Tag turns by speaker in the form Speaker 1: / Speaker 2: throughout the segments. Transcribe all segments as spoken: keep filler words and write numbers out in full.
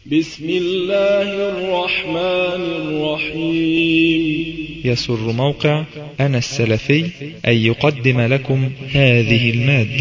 Speaker 1: بسم الله الرحمن الرحيم.
Speaker 2: يسر موقع أنا السلفي أن يقدم لكم هذه المادة.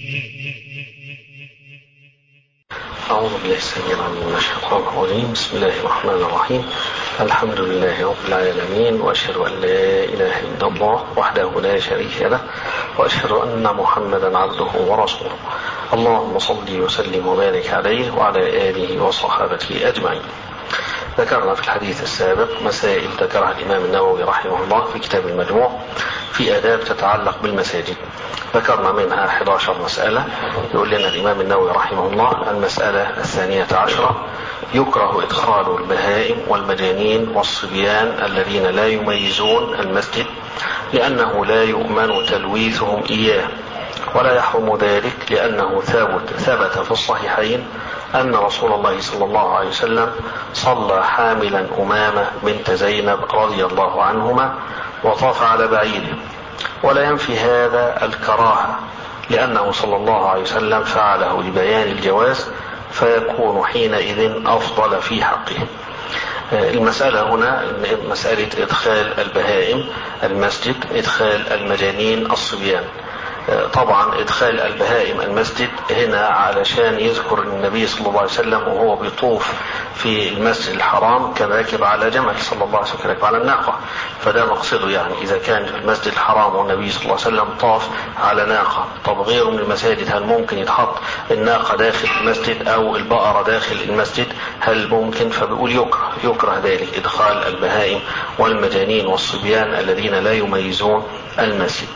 Speaker 3: أعوذ بالله السميع العليم من الشيطان الرجيم. بسم الله الرحمن الرحيم. الحمد لله رب العالمين، وأشهد أن لا إله إلا الله وحده لا شريك له، وأشهد أن محمدا عبده ورسوله. اللهم صل وسلم وبارك عليه وعلى آله وصحابته أجمعين. ذكرنا في الحديث السابق مسائل ذكرها الإمام النووي رحمه الله في كتاب المجموع في آداب تتعلق بالمساجد. ذكرنا منها إحدى عشرة مسألة. يقول لنا الإمام النووي رحمه الله: المسألة الثانية عشرة: يكره إدخال البهائم والمجانين والصبيان الذين لا يميزون المسجد، لأنه لا يؤمن تلويثهم إياه، ولا يحرم ذلك لأنه ثابت ثبت في الصحيحين أن رسول الله صلى الله عليه وسلم صلى حاملا أمامة بنت زينب رضي الله عنهما وطاف على بعيره، ولا ينفي هذا الكراهة، لأنه صلى الله عليه وسلم فعله لبيان الجواز، فيكون حينئذ أفضل في حقه. المسألة هنا مسألة إدخال البهائم المسجد، إدخال المجانين الصبيان. طبعا إدخال البهائم المسجد هنا علشان يذكر النبي صلى الله عليه وسلم وهو بيطوف في المسجد الحرام كان راكب على جمل صلى الله عليه وسلم، راكب على الناقة، فده مقصده. يعني إذا كان في المسجد الحرام والنبي صلى الله عليه وسلم طاف على ناقة، طب غيره من المساجد هل ممكن يتحط الناقة داخل المسجد أو البقرة داخل المسجد؟ هل ممكن؟ فبيقول يكره يكره ذلك إدخال البهائم والمجانين والصبيان الذين لا يميزون المسجد.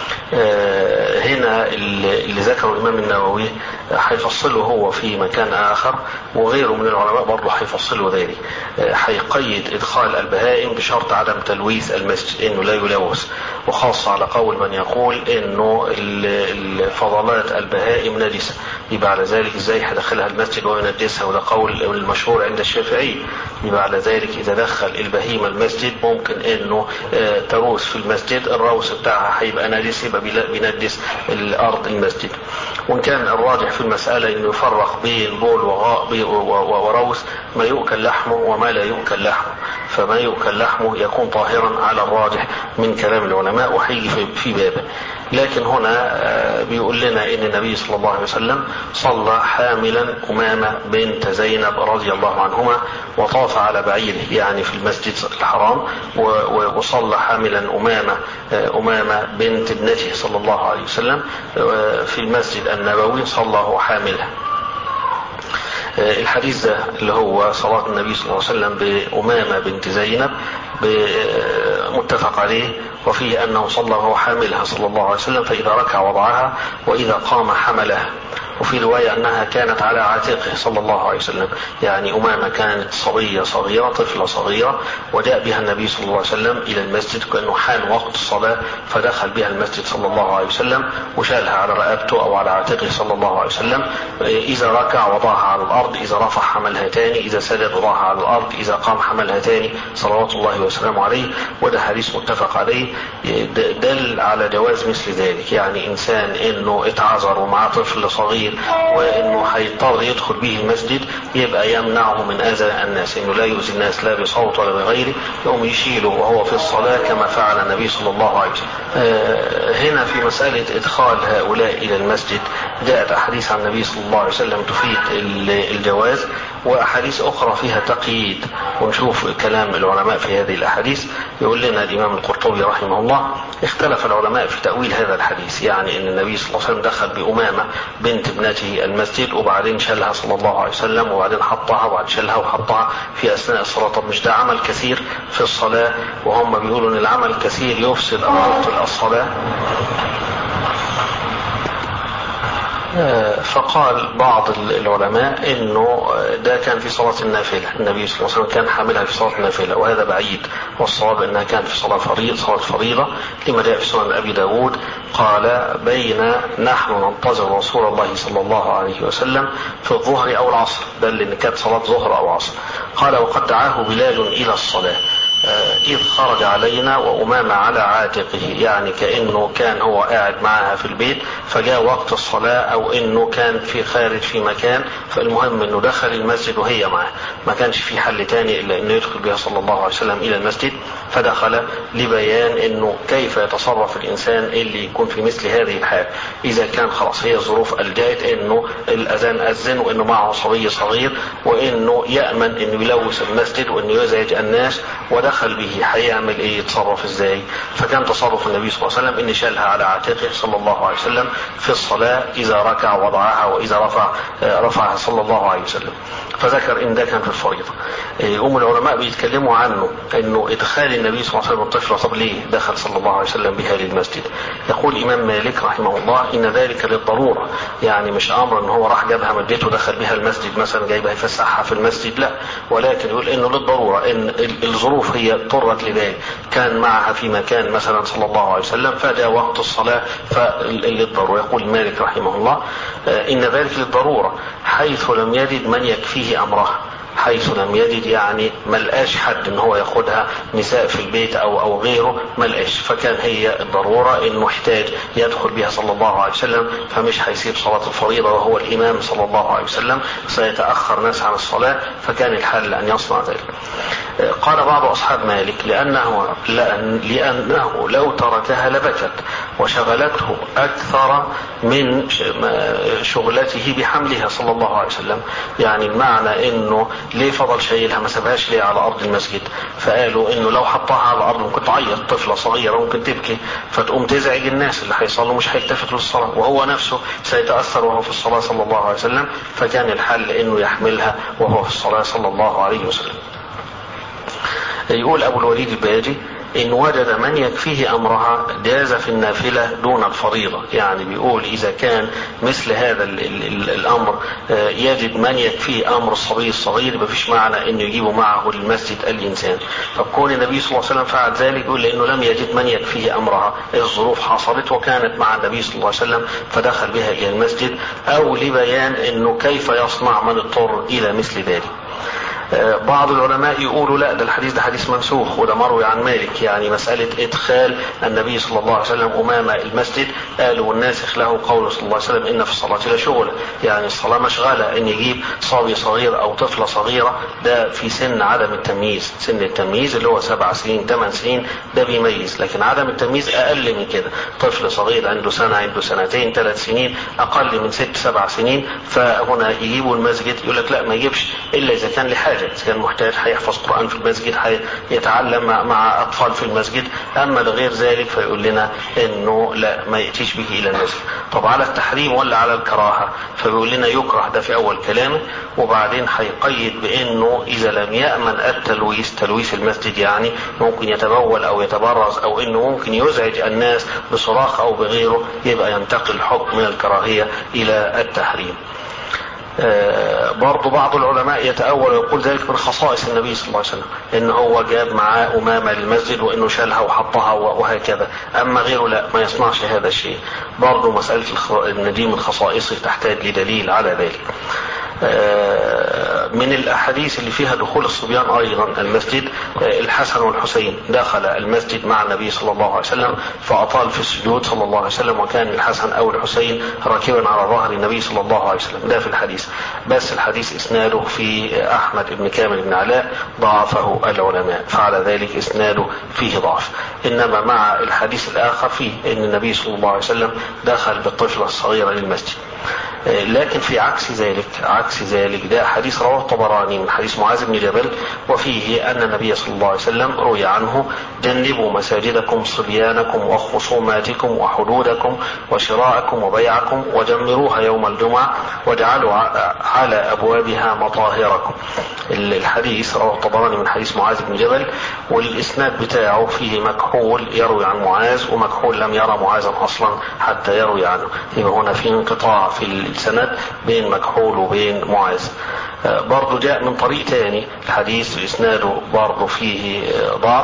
Speaker 3: هنا اللي ذكره الإمام النووي هيفصله هو في مكان آخر، وغيره من العلماء برضه هيفصله ذلك. هيقيد إدخال البهائم بشرط عدم تلويث المسجد، إنه لا يلوث، وخاصة على قول من يقول إنه الفضلات البهائم نجسة، يبقى على ذلك إزاي هدخلها المسجد وينجسها؟ وده قول المشهور عند الشافعي. يبقى على ذلك إذا دخل البهيمة المسجد ممكن إنه تروث في المسجد، الروث بتاعها هيبقى نجس، يبقى بينجس الأرض المسجد. وإن كان الراجح في المسألة إنه يفرق بين بول وغاء وروث، ما يؤكل لحمه وما لا يؤكل لحمه، فما يؤكل لحمه يكون طاهرا على الراجح من كلام العلماء، وحيجي في بابه. لكن هنا بيقول لنا إن النبي صلى الله عليه وسلم صلى حاملا أمامة بنت زينب رضي الله عنهما وطاف على بعيره، يعني في المسجد الحرام، وصلى حاملا أمامة أمامة بنت ابنته صلى الله عليه وسلم في المسجد النبوي، صلى هو حاملها. الحديث ده اللي هو صلاة النبي صلى الله عليه وسلم بأمامة بنت زينب متفق عليه، وفيه أنه صلى وهو حاملها صلى الله عليه وسلم، فإذا ركع وضعها وإذا قام حملها. وفي رواية أنها كانت على عاتقه صلى الله عليه وسلم، يعني أمامة كانت صبية صغيرة، طفلة صغيرة، وجاء بها النبي صلى الله عليه وسلم إلى المسجد كأنه حان وقت الصلاة، فدخل بها المسجد صلى الله عليه وسلم وشالها على رقبته أو على عاتقه صلى الله عليه وسلم. إذا ركع وضعها على الأرض، إذا رفع حملها تاني، إذا سجد وضعها على الأرض، إذا قام حملها تاني صلوات الله وسلامه عليه. وده حديث متفق عليه دل على جواز مثل ذلك، يعني إنسان إنه اتعذر ومعاه طفل صغير وإنه هيضطر يدخل به المسجد، يبقى يمنعه من أذى الناس، إنه لا يؤذي الناس لا بصوت ولا بغيره، يقوم يشيله وهو في الصلاة كما فعل النبي صلى الله عليه وسلم. هنا في مسألة إدخال هؤلاء إلى المسجد جاءت أحاديث عن النبي صلى الله عليه وسلم تفيد الجواز، وأحاديث أخرى فيها تقييد، ونشوف كلام العلماء في هذه الأحاديث. يقول لنا الإمام القرطبي رحمه الله: اختلف العلماء في تأويل هذا الحديث، يعني أن النبي صلى الله عليه وسلم دخل بأمامة بنت ابنته المسجد وبعدين شالها صلى الله عليه وسلم، وبعدين حطها وبعدين شالها وحطها في أثناء الصلاة. طب مش ده عمل كثير في الصلاة؟ وهم بيقولوا أن العمل الكثير يفسد أو يبطل الصلاة. فقال بعض العلماء انه ده كان في صلاة النافلة، النبي صلى الله عليه وسلم كان حاملها في صلاة النافلة، وهذا بعيد، والصواب انها كانت في صلاة فريضة صلاة فريضة لما جاء في سنن ابي داود قال: بين نحن ننتظر رسول الله صلى الله عليه وسلم في الظهر او العصر، ده اللي كانت صلاة ظهر او عصر. قال: وقد دعاه بلال الى الصلاة، إذ خرج علينا وأمامة على عاتقه، يعني كأنه كان هو قاعد معها في البيت فجاء وقت الصلاة، أو إنه كان في خارج في مكان، فالمهم إنه دخل المسجد وهي معه، ما كانش في حل تاني إلا إنه يدخل بها صلى الله عليه وسلم إلى المسجد، فدخل لبيان إنه كيف يتصرف الإنسان اللي يكون في مثل هذه الحال، إذا كان خلاص هي الظروف ألجأت إنه الأذان أذن وإنه معه صبي صغير وإنه يأمن إنه يلوث المسجد وإنه يزعج الناس ودخل به، هيعمل إيه؟ يتصرف إزاي؟ فكان تصرف النبي صلى الله عليه وسلم إن شالها على عاتقه صلى الله عليه وسلم في الصلاة، إذا ركع وضعها وإذا رفع رفعها صلى الله عليه وسلم. فذكر إن ده كان في الفريضة. أم العلماء بيتكلموا عنه إنه إدخال النبي صلى الله عليه وسلم الطفل، طب ليه دخل صلى الله عليه وسلم بها للمسجد؟ يقول الإمام مالك رحمه الله إن ذلك للضرورة، يعني مش أمر إن هو راح جابها من بيته ودخل بها المسجد مثلا جايبها يفسحها في المسجد، لا، ولكن يقول إنه للضرورة، إن الظروف هي اضطرت لذلك، كان معها في مكان مثلا صلى الله عليه وسلم فجاء وقت الصلاة فللضرورة. يقول مالك رحمه الله إن ذلك للضرورة حيث لم يجد من يكفيه أمرها، حيث لم يجد يعني ملقاش حد ان هو ياخدها، نساء في البيت او او غيره ملقاش، فكان هي الضرورة انه محتاج يدخل بها صلى الله عليه وسلم، فمش هيسيب صلاة الفريضة وهو الامام صلى الله عليه وسلم، سيتأخر ناس عن الصلاة، فكان الحل ان يصنع ذلك. قال بعض اصحاب مالك لانه لأن لانه لو تركها لبكت وشغلته اكثر من شغلته بحملها صلى الله عليه وسلم، يعني المعنى انه ليه فضل شايلها ما سابهاش ليه على ارض المسجد؟ فقالوا انه لو حطها على الارض ممكن تعيط، طفله صغيره ممكن تبكي فتقوم تزعج الناس اللي هيصلوا، مش هيلتفت للصلاه، وهو نفسه سيتاثر وهو في الصلاه صلى الله عليه وسلم، فكان الحل انه يحملها وهو في الصلاه صلى الله عليه وسلم. يقول ابو الوليد الباجي إن وجد من يكفيه أمرها جاز في النافلة دون الفريضة، يعني بيقول إذا كان مثل هذا ال ال ال الأمر يجد من يكفيه أمر الصبي الصغير، مفيش معنى أنه يجيبه معه للمسجد الإنسان. فكون النبي صلى الله عليه وسلم فعل ذلك يقول لأنه لم يجد من يكفيه أمرها، الظروف حصلت وكانت مع النبي صلى الله عليه وسلم فدخل بها إلى المسجد، أو لبيان أنه كيف يصنع من اضطر إلى مثل ذلك. بعض العلماء يقولوا لا، ده الحديث ده حديث منسوخ وده مروي عن مالك، يعني مسألة إدخال النبي صلى الله عليه وسلم أمامة المسجد، قالوا الناسخ له قول صلى الله عليه وسلم إن في الصلاة لشغلة، يعني الصلاة مشغلة، إن يجيب صبي صغير أو طفلة صغيرة ده في سن عدم التمييز، سن التمييز اللي هو سبع سنين ثمان سنين ده بيميز، لكن عدم التمييز أقل من كده، طفل صغير عنده سنة عنده سنتين ثلاث سنين أقل من ست سبع سنين، فهنا يجيبوا المسجد يقول لك لا ما يجيبش إلا إذا كان لحاجة، إذا كان محتاج هيحفظ قرآن في المسجد، هيتعلم مع أطفال في المسجد، أما لغير ذلك فيقول لنا إنه لا ما يأتيش به إلى المسجد. طب على التحريم ولا على الكراهة؟ فبيقول لنا يكره، ده في أول كلامه، وبعدين هيقيد بإنه إذا لم يأمن التلويث، تلويث المسجد يعني ممكن يتبول أو يتبرز أو إنه ممكن يزعج الناس بصراخ أو بغيره، يبقى ينتقل الحكم من الكراهية إلى التحريم. آه برضو بعض العلماء يتأول ويقول ذلك من خصائص النبي صلى الله عليه وسلم، إن هو جاب معاه أمامة للمسجد وإنه شالها وحطها وهكذا، أما غيره لا ما يصنعش هذا الشيء. برضو مسألة إن دي من خصائصه تحتاج لدليل على ذلك. من الأحاديث اللي فيها دخول الصبيان أيضا المسجد، الحسن والحسين دخل المسجد مع النبي صلى الله عليه وسلم فأطال في السجود صلى الله عليه وسلم، وكان الحسن أو الحسين راكبا على ظهر النبي صلى الله عليه وسلم، ده في الحديث، بس الحديث إسناده في أحمد بن كامل بن علاء ضعفه العلماء، فعلى ذلك إسناده فيه ضعف، إنما مع الحديث الآخر فيه أن النبي صلى الله عليه وسلم دخل بالطفلة الصغيرة للمسجد. لكن في عكس ذلك عكس ذلك ده حديث رواه الطبراني من حديث معاذ بن جبل، وفيه أن النبي صلى الله عليه وسلم روي عنه جنبوا مساجدكم صبيانكم وخصوماتكم وحدودكم وشراءكم وبيعكم وجمروها يوم الجمعة واجعلوا على أبوابها مطاهركم. الحديث رواه الطبراني من حديث معاذ بن جبل، والإسناد بتاعه فيه مكحول يروي عن معاذ، ومكحول لم يرى معاذا أصلا حتى يروي عنه، يبقى هنا في انقطاع في السند بين مكحول وبين معاذ. برضو جاء من طريق تاني الحديث إسناده برضو فيه ضعف،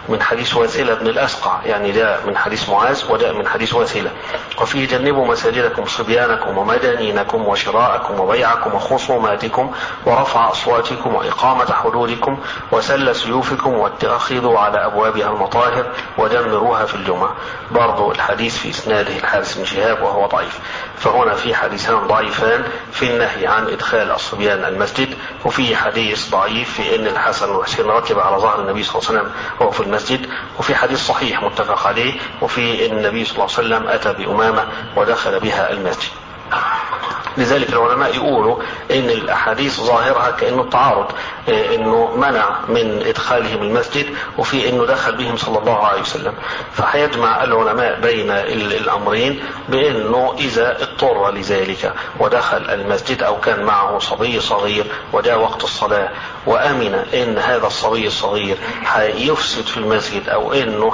Speaker 3: من حديث واسلة بن الأسقع، يعني ده من حديث معاذ وده من حديث واسلة. وفيه جنبوا مساجدكم صبيانكم ومدانينكم وشراءكم وبيعكم وخصوماتكم ورفع أصواتكم وإقامة حدودكم وسل سيوفكم واتخذوا على أبوابها المطاهر ودمروها في الجمعة. برضو الحديث في إسناده الحارث بن شهاب وهو ضعيف. فهنا في حديثان ضعيفان في النهي عن إدخال الصبيان المسجد، وفي حديث ضعيف في أن الحسن والحسين ركب على ظهر النبي صلى الله عليه وسلم وهو في المسجد، وفي حديث صحيح متفق عليه وفي أن النبي صلى الله عليه وسلم أتى بأمامة ودخل بها المسجد. لذلك العلماء يقولوا ان الاحاديث ظاهرها كانه التعارض، انه منع من ادخالهم المسجد وفي انه دخل بهم صلى الله عليه وسلم. فهيجمع العلماء بين الامرين بانه اذا اضطر لذلك ودخل المسجد او كان معه صبي صغير وجاء وقت الصلاة وامن ان هذا الصبي الصغير هيفسد في المسجد او انه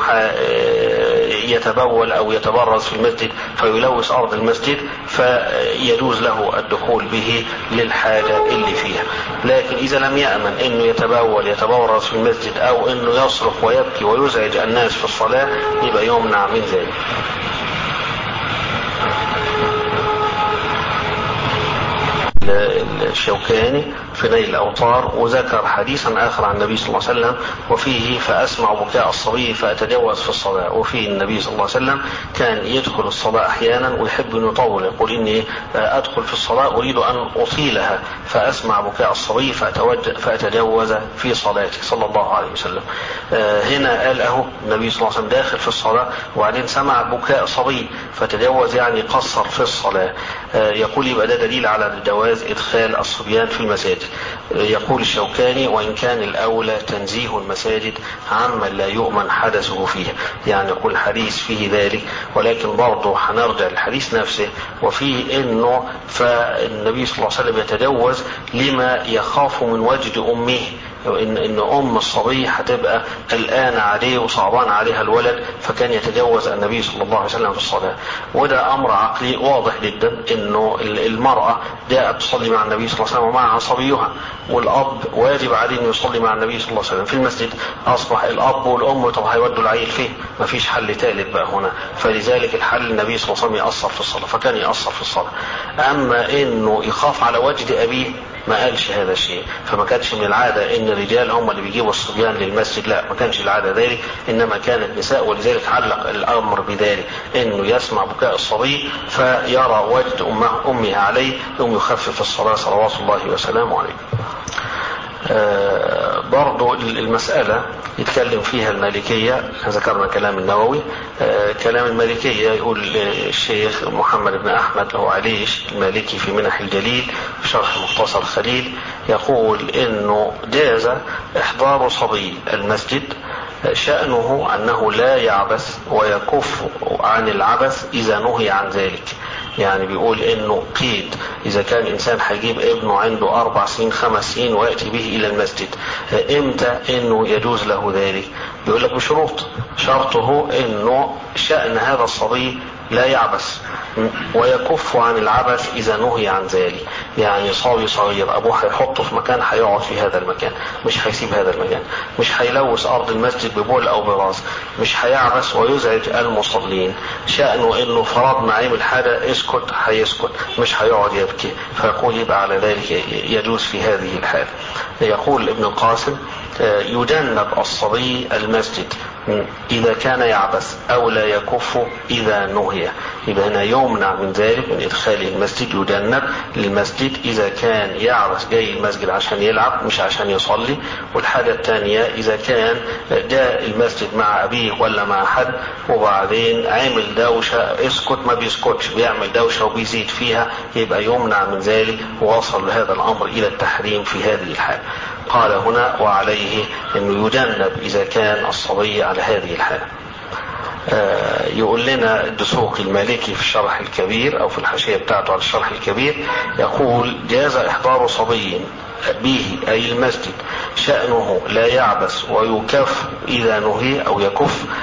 Speaker 3: يتبول او يتبرز في المسجد فيلوث ارض المسجد، فيجوز له الدخول به للحاجة اللي فيها. لكن إذا لم يأمن إنه يتبول يتبرز في المسجد أو إنه يصرخ ويبكي ويزعج الناس في الصلاة يبقى يمنع من ذلك. الشوكاني في نيل الأوطار وذكر حديثا آخر عن النبي صلى الله عليه وسلم وفيه فأسمع بكاء الصبي فأتجوز في الصلاة. وفيه النبي صلى الله عليه وسلم كان يدخل الصلاة أحيانا ويحب أن يطول، يقول إني أدخل في الصلاة أريد أن أطيلها فأسمع بكاء الصبي فأتجوز في صلاتي صلى الله عليه وسلم. هنا قال أهو النبي صلى الله عليه وسلم داخل في الصلاة وبعدين سمع بكاء صبي فتجوز، يعني قصر في الصلاة. يقول يبقى ده دليل على جواز إدخال الصبيان في المساجد. يقول الشوكاني وإن كان الأولى تنزيه المساجد عمن لا يؤمن حدثه فيها، يعني يقول الحديث فيه ذلك، ولكن برضه هنرجع للحديث نفسه وفيه إنه فالنبي صلى الله عليه وسلم يتجوز لما يخاف من وجد أمه، إن, إن أم الصبي هتبقى قلقانة عليه وصعبان عليها الولد، فكان يتجوز النبي صلى الله عليه وسلم في الصلاة. وده أمر عقلي واضح جدا، إنه المرأة جاءت تصلي مع النبي صلى الله عليه وسلم ومعها صبيها، والأب واجب عليه إنه يصلي مع النبي صلى الله عليه وسلم في المسجد. أصبح الأب والأم طب هيودوا العيل فين؟ مفيش حل ثالث بقى هنا، فلذلك الحل النبي صلى الله عليه وسلم يأثر في الصلاة، فكان يأثر في الصلاة. أما إنه يخاف على وجد أبيه ما قالش هذا الشيء، فما كانش من العادة ان الرجال هم اللي بيجيبوا الصبيان للمسجد، لا ما كانش العادة ذلك، انما كانت النساء. ولذلك علق الامر بذلك انه يسمع بكاء الصبي فيرى وجد امه امها عليه ثم يخفف الصلاة صلوات الله وسلامه عليه. آه برضو المسألة يتكلم فيها المالكية، ذكرنا كلام النووي. آه كلام المالكية يقول الشيخ محمد بن أحمد له عليش المالكي في منح الجليل في شرح مختصر خليل، يقول إنه جاز إحضار صبي المسجد شأنه أنه لا يعبث ويكف عن العبث إذا نهي عن ذلك. يعني بيقول انه قيد اذا كان انسان هيجيب ابنه عنده اربع سنين خمس سنين ويأتي به الى المسجد، امتى انه يجوز له ذلك؟ بيقول لك بشروط. شرطه انه شأن هذا الصبي لا يعبث ويكف عن العبث اذا نهي عن ذلك. يعني صبي صغير ابوه هيحطه في مكان هيقعد في هذا المكان، مش هيسيب هذا المكان، مش هيلوث ارض المسجد ببول او براس، مش هيعبث ويزعج المصلين. شأنه انه فرضنا عمل حاجه اسكت هيسكت، مش هيقعد يبكي، فيقول يبقى على ذلك يجوز في هذه الحال. يقول ابن القاسم يجنب الصبي المسجد إذا كان يعبث أو لا يكف إذا نهي. يبقى هنا يمنع من ذلك من إدخاله المسجد، يجنب للمسجد إذا كان يعبث جاي المسجد عشان يلعب مش عشان يصلي. والحاجة الثانية إذا كان جاء المسجد مع أبيه ولا مع حد وبعدين عمل دوشة اسكت ما بيسكتش، بيعمل دوشة وبيزيد فيها، يبقى يمنع من ذلك، ووصل هذا الأمر إلى التحريم في هذه الحال. قال هنا وعليه أنه يجنب إذا كان الصبي على هذه الحالة. آه يقول لنا الدسوقي المالكي في الشرح الكبير أو في الحاشية بتاعته على الشرح الكبير، يقول جاز إحضار صبي به أي المسجد شأنه لا يعبث ويكف إذا نهي أو يكف.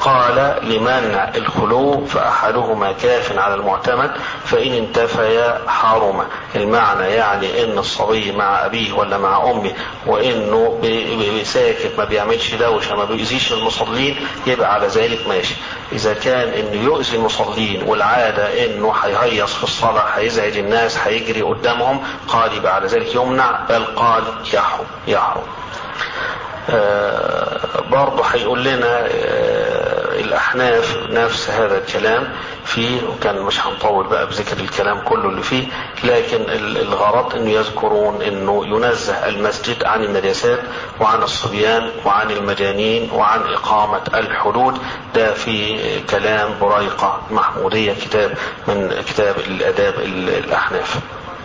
Speaker 3: قال لمنع الخلو فأحدهما كاف على المعتمد فإن انتفيا حرم. المعنى يعني ان الصبي مع ابيه ولا مع امه وانه بساكت ما بيعملش دوشه ما بيؤذيش المصلين يبقى على ذلك ماشي. اذا كان انه يؤذي المصلين والعاده انه هيهيص في الصلاه هيزعج الناس هيجري قدامهم قال يبقى على ذلك يمنع، بل قال يحرم يحرم. آه برضه هيقول لنا آه الأحناف نفس هذا الكلام فيه، وكان مش هنطول بقى بذكر الكلام كله اللي فيه، لكن الغرض انه يذكرون انه ينزه المسجد عن النجاسات وعن الصبيان وعن المجانين وعن إقامة الحدود. ده في كلام بريقة محمودية كتاب من كتاب الآداب الأحناف.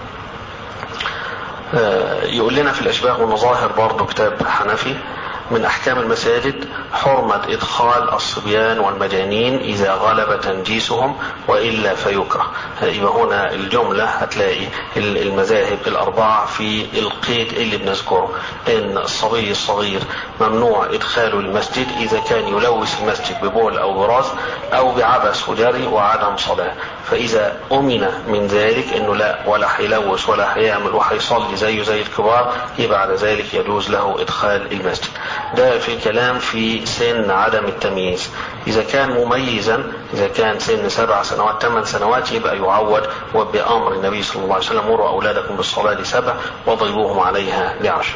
Speaker 3: يقول لنا في الأشباه والمظاهر برضو كتاب حنفي من أحكام المساجد حرمة إدخال الصبيان والمجانين إذا غلب تنجيسهم وإلا فيكره. يبقى هنا الجملة هتلاقي المذاهب الأربعة في القيد اللي بنذكره إن الصبي الصغير ممنوع إدخاله المسجد إذا كان يلوث المسجد ببول أو براز أو بعبث وجري وعدم صلاة. فإذا أمن من ذلك إنه لا ولا هيلوث ولا هيعمل وهيصلي زيه زي الكبار يبقى على ذلك يجوز له إدخال المسجد. ده في كلام في سن عدم التمييز. إذا كان مميزا إذا كان سن سبع سنوات ثمان سنوات يبقى يعود وبأمر النبي صلى الله عليه وسلم مروا أولادكم بالصلاة لسبع وضربوهم عليها لعشر.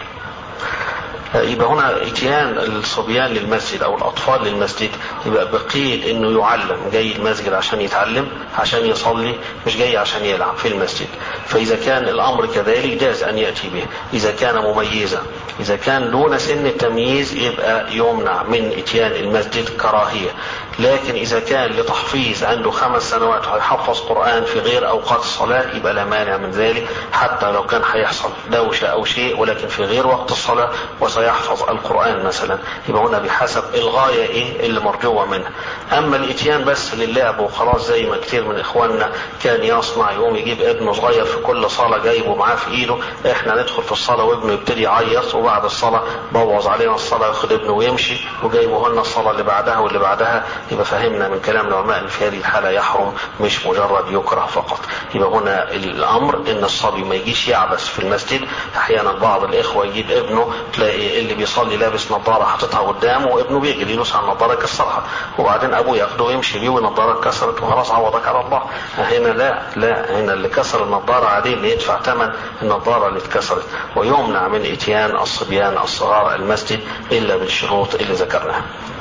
Speaker 3: يبقى هنا اتيان الصبيان للمسجد او الاطفال للمسجد يبقى بقيد انه يعلم، جاي المسجد عشان يتعلم عشان يصلي مش جاي عشان يلعب في المسجد. فاذا كان الامر كذلك جاز ان ياتي به اذا كان مميزا. اذا كان دون سن التمييز يبقى يمنع من اتيان المسجد كراهية. لكن اذا كان لتحفيظ عنده خمس سنوات ويحفظ قرآن في غير اوقات الصلاة يبقى لا مانع من ذلك حتى لو كان هيحصل دوشة او شيء ولكن في غير وقت الصلاة وسيحفظ القرآن مثلا. يبقى هنا بحسب الغاية ايه اللي مرجوة منها. اما الاتيان بس للعب وخلاص زي ما كتير من اخواننا كان يصنع يقوم يجيب ابنه صغير في كل صلاة جايبه معاه في ايده، احنا ندخل في الصلاة وابنه يبتدي يعيط وبعد الصلاة بوظ علينا الصلاة ياخد ابنه ويمشي وجايبه لنا الصلاة اللي بعدها واللي بعدها. يبقى فهمنا من كلام العلماء ان في هذه الحالة يحرم مش مجرد يكره فقط. يبقى هنا الامر ان الصبي ما يجيش يعبس في المسجد. احيانا بعض الاخوة يجيب ابنه تلاقي اللي بيصلي لابس نظارة حاططها قدامه وابنه بيجري يدوس على النظارة يكسرها وبعدين ابوه ياخده ويمشي بيه والنظارة اتكسرت وخلاص عوضك على الله. هنا لا لا هنا اللي كسر النظارة عليه اللي يدفع ثمن النظارة اللي اتكسرت. ويمنع من اتيان الصبيان الصغار المسجد الا بالشروط اللي ذكرناها.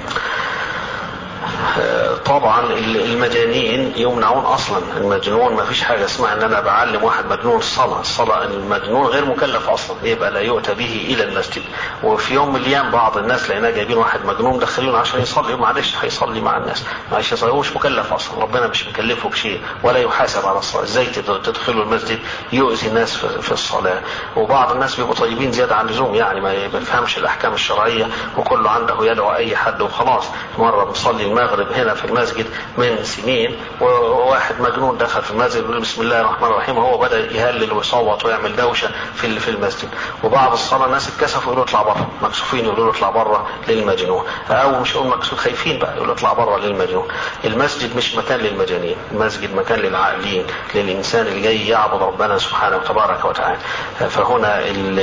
Speaker 3: طبعا المجانين يمنعون اصلا. المجنون ما فيش حاجة اسمها ان انا بعلم واحد مجنون الصلاة. الصلاة المجنون غير مكلف اصلا يبقى لا يؤتى به الى المسجد. وفي يوم من الايام بعض الناس لقينا جايبين واحد مجنون دخلينه عشان يصلي معلش هيصلي مع الناس معلش يصلي هو مش مكلف اصلا ربنا مش مكلفه بشيء ولا يحاسب على الصلاة. ازاي تدخلوا المسجد يؤذي الناس في الصلاة. وبعض الناس بيبقوا طيبين زيادة عن اللزوم يعني ما بيفهمش الاحكام الشرعية وكله عنده يدعو اي حد وخلاص. مرة بنصلي المغرب هنا في المسجد من سنين وواحد مجنون دخل في المسجد يقول بسم الله الرحمن الرحيم وهو بدأ يهلل ويصوت ويعمل دوشة في في المسجد. وبعد الصلاة الناس اتكسفوا يقولوا اطلع بره مكسوفين يقولوا اطلع بره للمجنون او مش يقول مكسوف خايفين بقى يقولوا اطلع بره للمجنون. المسجد مش مكان للمجانين. المسجد مكان للعاقلين للإنسان اللي جاي يعبد ربنا سبحانه وتبارك وتعالى. فهنا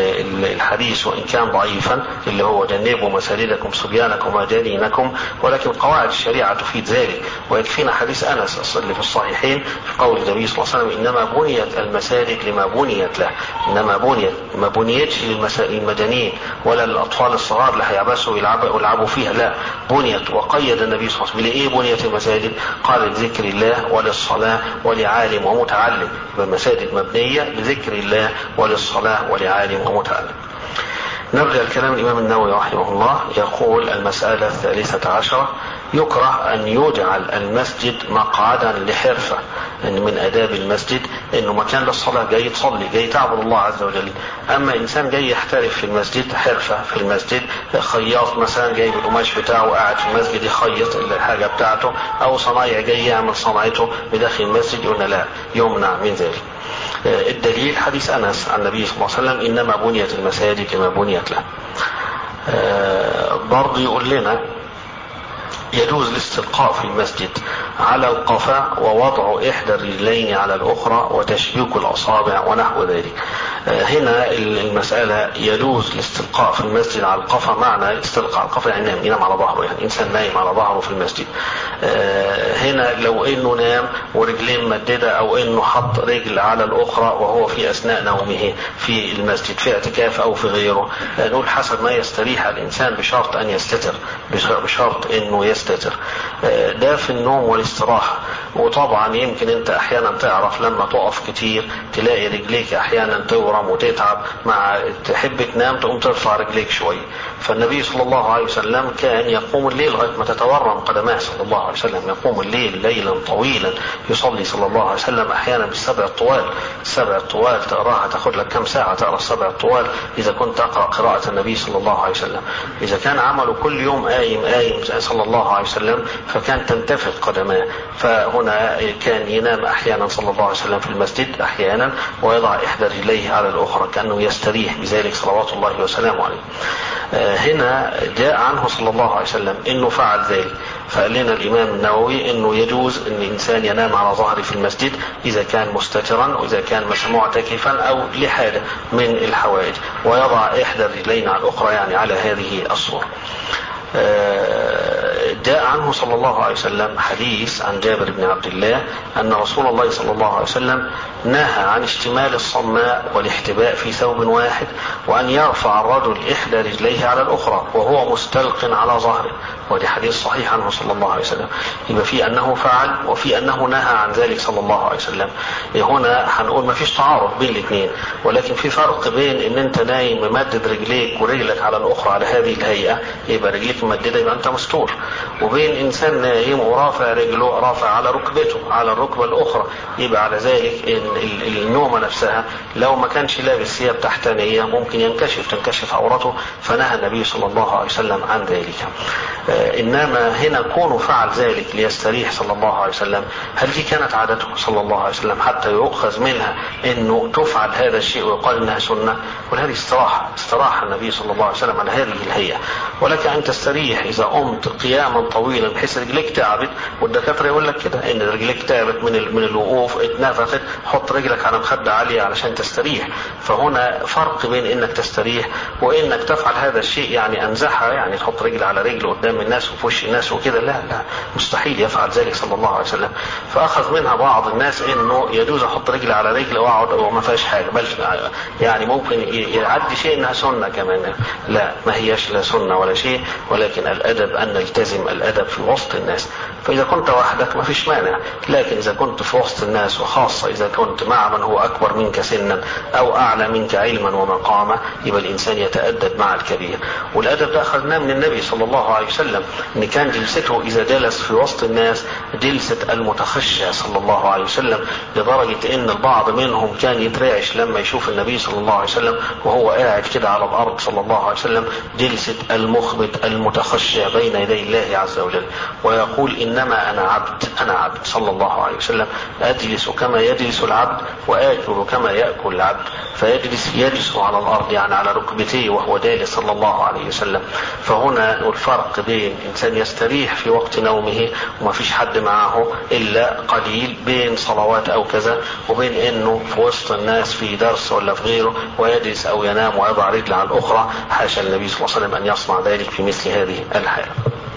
Speaker 3: الحديث وإن كان ضعيفا اللي هو جنبوا مساجدكم صبيانكم ومجانينكم ولكن قواعد الشريعة تفيد ذلك. ويكفينا حديث أنس اللي في الصحيحين في قول النبي صلى الله عليه وسلم إنما بنيت المساجد لما بنيت له. إنما بنيت ما بنيتش للمجانين ولا للأطفال الصغار اللي هيعبسوا ويلعبوا فيها لا بنيت. وقيد النبي صلى الله عليه وسلم لإيه بنيت المساجد؟ قال لذكر الله وللصلاة ولعالم ومتعلم. المساجد مبنية لذكر الله وللصلاة ولعالم ومتعلم. نرجع الكلام الإمام النووي رحمه الله يقول المسألة الثالثة عشرة يكره أن يجعل المسجد مقعدا لحرفة. إن من آداب المسجد إنه مكان للصلاة جاي تصلي جاي تعبد الله عز وجل. أما إنسان جاي يحترف في المسجد حرفة في المسجد خياط مثلا جاي بالقماش بتاعه قاعد في المسجد يخيط الحاجة بتاعته أو صنايع جاي يعمل صنعته بداخل المسجد قلنا لا يمنع من ذلك. الدليل حديث أنس عن النبي صلى الله عليه وسلم إنما بنيت المساجد كما بنيت له. برضه يقول لنا يجوز الاستلقاء في المسجد على القفا ووضع إحدى الرجلين على الأخرى وتشبيك الأصابع ونحو ذلك. هنا المسألة يجوز الاستلقاء في المسجد على القفا. معنى استلقاء على القفا يعني ينام, ينام على ظهره، يعني إنسان نايم على ظهره في المسجد. هنا لو إنه نام ورجلين مددة أو إنه حط رجل على الأخرى وهو في أثناء نومه في المسجد في اعتكاف أو في غيره، نقول حسب ما يستريح الإنسان بشرط أن يستتر، بشرط إنه يستتر. ده في النوم والاستراحة. وطبعا يمكن أنت أحيانا تعرف لما تقف كتير تلاقي رجليك أحيانا تورم وتتعب، مع تحب تنام تقوم ترفع رجليك شوية. فالنبي صلى الله عليه وسلم كان يقوم الليل لغاية ما تتورم قدماه صلى الله عليه وسلم، يقوم الليل ليلا طويلا يصلي صلى الله عليه وسلم أحيانا بالسبع الطوال. السبع الطوال تقراها تاخد لك كم ساعة تقرا السبع الطوال إذا كنت تقرأ قراءة النبي صلى الله عليه وسلم. إذا كان عمله كل يوم قايم قايم صلى الله عليه وسلم فكان تنتفض قدماه. فهنا كان ينام أحيانا صلى الله عليه وسلم في المسجد أحيانا ويضع إحدى رجليه على الأخرى كأنه يستريح بذلك صلوات الله وسلامه عليه. هنا جاء عنه صلى الله عليه وسلم إنه فعل ذلك. فقال لنا الإمام النووي إنه يجوز أن الإنسان ينام على ظهره في المسجد إذا كان مستترا وإذا كان معتكفا أو لحاجة من الحوائج، ويضع إحدى الرجلين على الأخرى يعني على هذه الصورة. جاء عنه صلى الله عليه وسلم حديث عن جابر بن عبد الله أن رسول الله صلى الله عليه وسلم نهى عن اشتمال الصماء والاحتباء في ثوب واحد، وأن يرفع الرجل إحدى رجليه على الأخرى وهو مستلق على ظهره. ودي حديث صحيح عنه صلى الله عليه وسلم. يبقى في أنه فعل وفي أنه نهى عن ذلك صلى الله عليه وسلم. هنا هنقول ما فيش تعارض بين الاثنين، ولكن في فرق بين ان انت نايم ممدد رجليك ورجلك على الأخرى على هذه الهيئة يبقى رجليك ممددة يبقى انت مستور، وبين انسان نايم ورافع رجله رافع على ركبته على الركبة الأخرى يبقى على ذلك إن النومة نفسها لو ما كانش لابس ثياب تحتانية ممكن ينكشف تنكشف عورته، فنهى النبي صلى الله عليه وسلم عن ذلك. إنما هنا كونه فعل ذلك ليستريح صلى الله عليه وسلم، هل دي كانت عادته صلى الله عليه وسلم حتى يؤخذ منها انه تفعل هذا الشيء ويقال انها سنة؟ وهذه استراحة استراحة النبي صلى الله عليه وسلم على هذه الهيئة. ولك ان تستريح اذا قمت قياما طويلا بحيث رجليك تعبت، والدكاتره يقول لك كده ان رجليك تعبت من من الوقوف اتنفخت، حط رجلك على مخدة عالية علشان تستريح. فهنا فرق بين انك تستريح وانك تفعل هذا الشيء يعني انزحها، يعني تحط رجل على رجل قدام الناس وفي وش الناس وكده، لا لا مستحيل يفعل ذلك صلى الله عليه وسلم. فاخذ منها بعض الناس انه يجوز احط رجل على رجل واقعد وما فيهاش حاجه، بل يعني ممكن يعدي شيء انها سنه كمان. لا، ما هياش لا سنه ولا شيء، ولكن الادب ان نلتزم الادب في وسط الناس. فاذا كنت وحدك ما فيش مانع، لكن اذا كنت في وسط الناس وخاصه اذا كنت مع من هو اكبر منك سنا او اعلى منك علما ومقاما يبقى الانسان يتادب مع الكبير. والادب ده اخذناه من النبي صلى الله عليه وسلم، ان كان جلسته اذا جلس في وسط الناس جلسه المتخشع صلى الله عليه وسلم، لدرجة ان البعض منهم كان يترعش لما يشوف النبي صلى الله عليه وسلم وهو قاعد كده على الارض صلى الله عليه وسلم، جلسة المخبت المتخشع بين يدي الله عز وجل، ويقول انما انا عبد انا عبد صلى الله عليه وسلم، اجلس كما يجلس العبد واكل كما ياكل العبد، فيجلس يجلس على الارض يعني على ركبتيه وهو جالس صلى الله عليه وسلم. فهنا الفرق بين انسان يستريح في وقت نومه وما فيش حد معه الا قليل بين صلوات او كذا، وبين انه في وسط الناس في درس ولا في غيره ويجلس او ينام ويضع رجل على الاخرى. حاشا النبي صلى الله عليه وسلم ان يصنع ذلك في مثل هذه الحالة.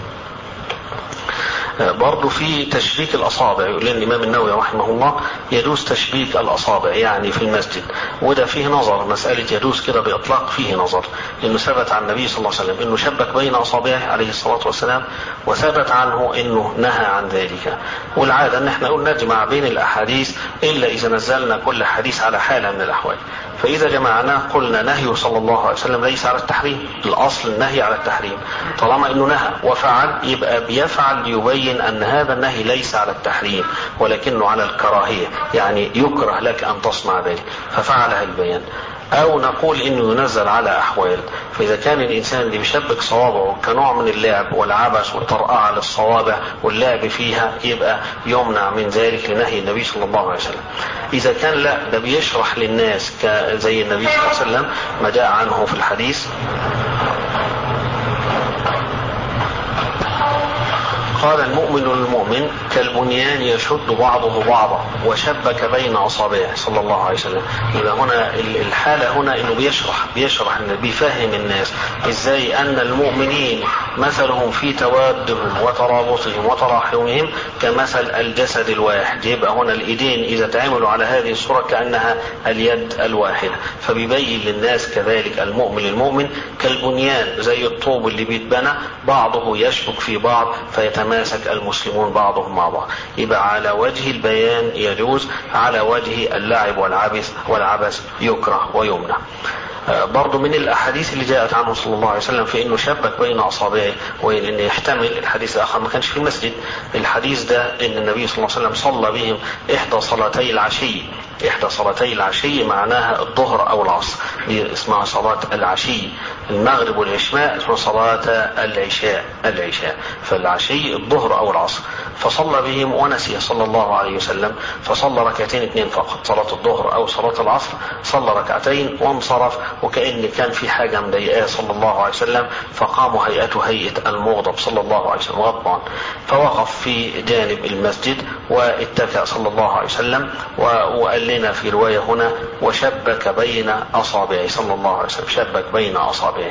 Speaker 3: برضو في تشبيك الأصابع، يقول لنا الإمام النووي رحمه الله يجوز تشبيك الأصابع يعني في المسجد، وده فيه نظر، مسألة يجوز كده بإطلاق فيه نظر، إنه ثبت عن النبي صلى الله عليه وسلم إنه شبك بين أصابعه عليه الصلاة والسلام، وثبت عنه إنه نهى عن ذلك. والعادة إن احنا نقول نجمع بين الأحاديث إلا إذا نزلنا كل حديث على حالة من الأحوال. فإذا جمعناه قلنا نهي صلى الله عليه وسلم ليس على التحريم، الأصل النهي على التحريم، طالما إنه نهى وفعل يبقى بيفعل ليبين أن هذا النهي ليس على التحريم ولكنه على الكراهية، يعني يكره لك أن تصنع ذلك ففعلها البيان. أو نقول إنه ينزل على أحوال، فإذا كان الإنسان اللي بيشبك صوابعه كنوع من اللعب والعبث والطرقعة للصوابع واللعب فيها يبقى يمنع من ذلك لنهي النبي صلى الله عليه وسلم. إذا كان لا ده بيشرح للناس زي النبي صلى الله عليه وسلم ما جاء عنه في الحديث قال المؤمن للمؤمن كالبنيان يشد بعضه بعضا وشبك بين أصابعه صلى الله عليه وسلم. يبقى هنا الحالة هنا انه بيشرح بيشرح انه بيفهم الناس ازاي ان المؤمنين مثلهم في توادهم وترابطهم وتراحمهم كمثل الجسد الواحد. يبقى هنا الايدين اذا تعملوا على هذه الصورة كأنها اليد الواحدة. فبيبين للناس كذلك المؤمن للمؤمن كالبنيان زي الطوب اللي بيتبنى بعضه يشبك في بعض فيتماسك المسلمون بعضهم مع بعض. يبقى على وجه البيان يجوز، على وجه اللعب والعبث والعبث يكره ويمنع. برضو من الاحاديث اللي جاءت عنه صلى الله عليه وسلم في انه شبك بين اصابعه، وان يحتمل الحديث الاخر ما كانش في المسجد. الحديث ده ان النبي صلى الله عليه وسلم صلى بهم احدى صلاتي العشي. احدى صلاتي العشي معناها الظهر او العصر، دي اسمها صلاة العشي. المغرب والعشاء اسمها صلاة العشاء العشاء فالعشي الظهر او العصر. فصلى بهم ونسي صلى الله عليه وسلم فصلى ركعتين اثنين فقط، صلاة الظهر او صلاة العصر صلى ركعتين وانصرف، وكأن كان في حاجة مضايقاه صلى الله عليه وسلم فقام هيئته هيئة المغضب صلى الله عليه وسلم غضبان، فوقف في جانب المسجد واتكأ صلى الله عليه وسلم. وقال لنا في رواية هنا وشبك بين أصابعه صلى الله عليه وسلم، شبك بين أصابعه.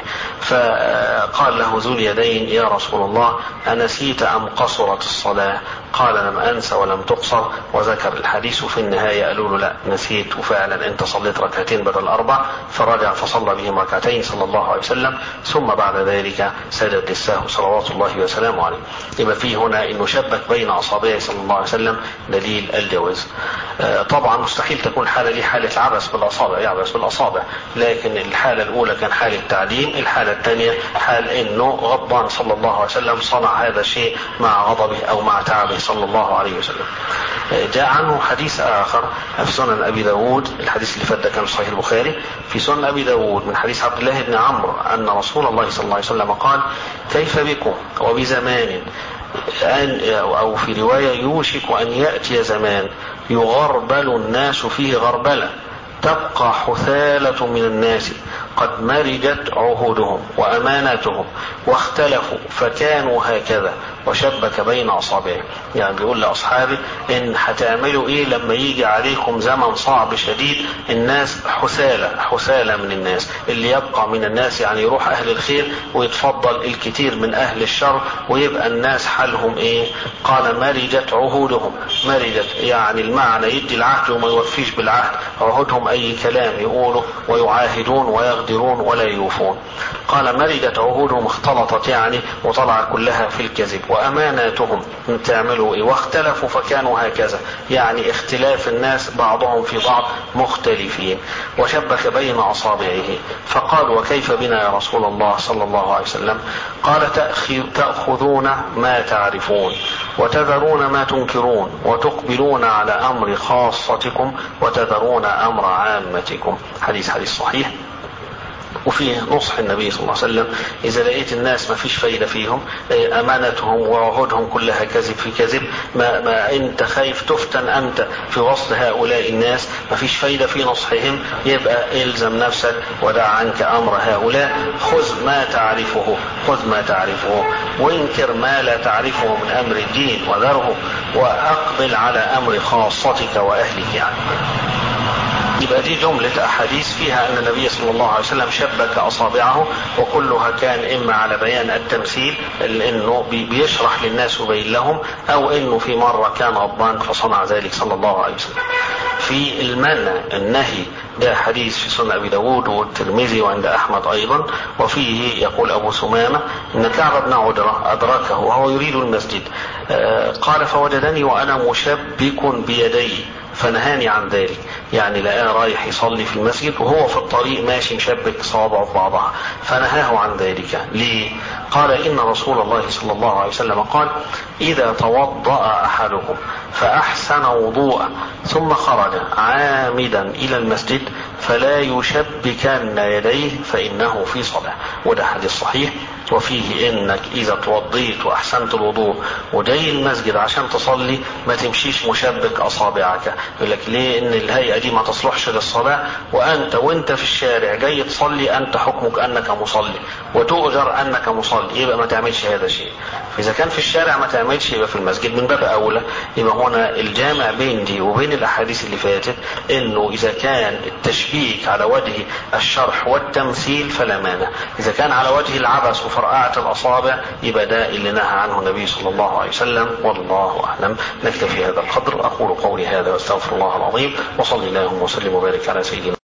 Speaker 3: فقال له ذو اليدين يا رسول الله أنسيت أم قصرت الصلاة؟ قال لم أنس ولم تقصر، وذكر الحديث في النهاية قالوا له لا نسيت وفعلا أنت صليت ركعتين بدل أربع. فرجع فصلى بهم ركعتين صلى الله عليه وسلم، ثم بعد ذلك سجد للسهو صلوات الله وسلامه عليه. يبقى فيه هنا انه شبك بين اصابعه صلى الله عليه وسلم دليل الجواز. طبعا مستحيل تكون حالة دي حالة العبث بالاصابع، يعبث بالاصابع، لكن الحالة الاولى كان حالة تعليم، الحالة الثانية حال انه غضبان صلى الله عليه وسلم صنع هذا الشيء مع غضبه او مع تعبه صلى الله عليه وسلم. جاء عنه حديث اخر في سنن ابي داود، الحديث اللي فات كان صحيح البخاري، في سنن ابي داود من حديث عبد الله بن عمرو ان رسول الله صلى الله عليه وسلم قال كيف بكم وبزمان أن أو في رواية يوشك أن يأتي زمان يغربل الناس فيه غربلة تبقى حثالة من الناس قد مرجت عهودهم وأماناتهم واختلفوا فكانوا هكذا وشبك بين أصابعه. يعني بيقول لأصحابه إن هتعملوا إيه لما يجي عليكم زمن صعب شديد، الناس حثالة حثالة من الناس، اللي يبقى من الناس يعني يروح أهل الخير ويتفضل الكثير من أهل الشر ويبقى الناس حالهم إيه؟ قال مرجت عهودهم. مرجت يعني المعنى يدي العهد وما يوفيش بالعهد، عهودهم أي كلام يقولوا ويعاهدون ويغدرون ولا يوفون. قال مرجت عهودهم اختلطت يعني وطلع كلها في الكذب، وأماناتهم تعملوا إيه؟ واختلفوا فكانوا هكذا، يعني اختلاف الناس بعضهم في بعض مختلفين. وشبك بين أصابعه فقال وكيف بنا يا رسول الله صلى الله عليه وسلم؟ قال تأخذون ما تعرفون وتذرون ما تنكرون وتقبلون على أمر خاصتكم وتذرون أمر عامتكم. حديث حديث صحيح. وفيه نصح النبي صلى الله عليه وسلم إذا لقيت الناس ما فيش فايدة فيهم، أمانتهم وعهودهم كلها كذب في كذب، ما, ما أنت خايف تفتن أنت في وسط هؤلاء الناس، ما فيش فايدة في نصحهم، يبقى إلزم نفسك ودع عنك أمر هؤلاء. خذ ما تعرفه خذ ما تعرفه وانكر ما لا تعرفه من أمر الدين وذره، وأقبل على أمر خاصتك وأهلك. يعني يبقى دي جملة أحاديث فيها أن النبي صلى الله عليه وسلم شبك أصابعه، وكلها كان إما على بيان التمثيل إنه بيشرح للناس وبين لهم، أو إنه في مرة كان غضبان فصنع ذلك صلى الله عليه وسلم. في المنع النهي ده حديث في سنن أبي داود والترمذي وعند أحمد أيضا، وفيه يقول أبو ثمامة إن كعب بن عجرة أدركه وهو يريد المسجد قال فوجدني وأنا مشبك بيدي فنهاني عن ذلك. يعني لقاه رايح يصلي في المسجد وهو في الطريق ماشي مشبك صوابعه في بعضها فنهاه عن ذلك. ليه؟ قال إن رسول الله صلى الله عليه وسلم قال إذا توضأ أحدكم فأحسن وضوءه ثم خرج عامدا إلى المسجد فلا يشبكن يديه فإنه في صلاة. وده حديث صحيح، وفيه انك اذا توضيت واحسنت الوضوء وجاي المسجد عشان تصلي ما تمشيش مشبك اصابعك. يقول لك ليه؟ ان الهيئة دي ما تصلحش للصلاة، وانت وانت في الشارع جاي تصلي انت حكمك انك مصلي وتؤجر انك مصلي، يبقى ما تعملش هذا الشيء. فاذا كان في الشارع ما تعملش يبقى في المسجد من باب اولى. يبقى هنا الجامع بين دي وبين الاحاديث اللي فاتت انه اذا كان التشبيك على وجه الشرح والتمثيل فلا مانع، اذا كان على وجه العبث وفرقعة الأصابع يبقى ده اللي نهى عنه النبي صلى الله عليه وسلم، والله أعلم. نكتفي هذا القدر. أقول قولي هذا واستغفر الله العظيم، وصلي اللهم وسلم وبارك على سيدنا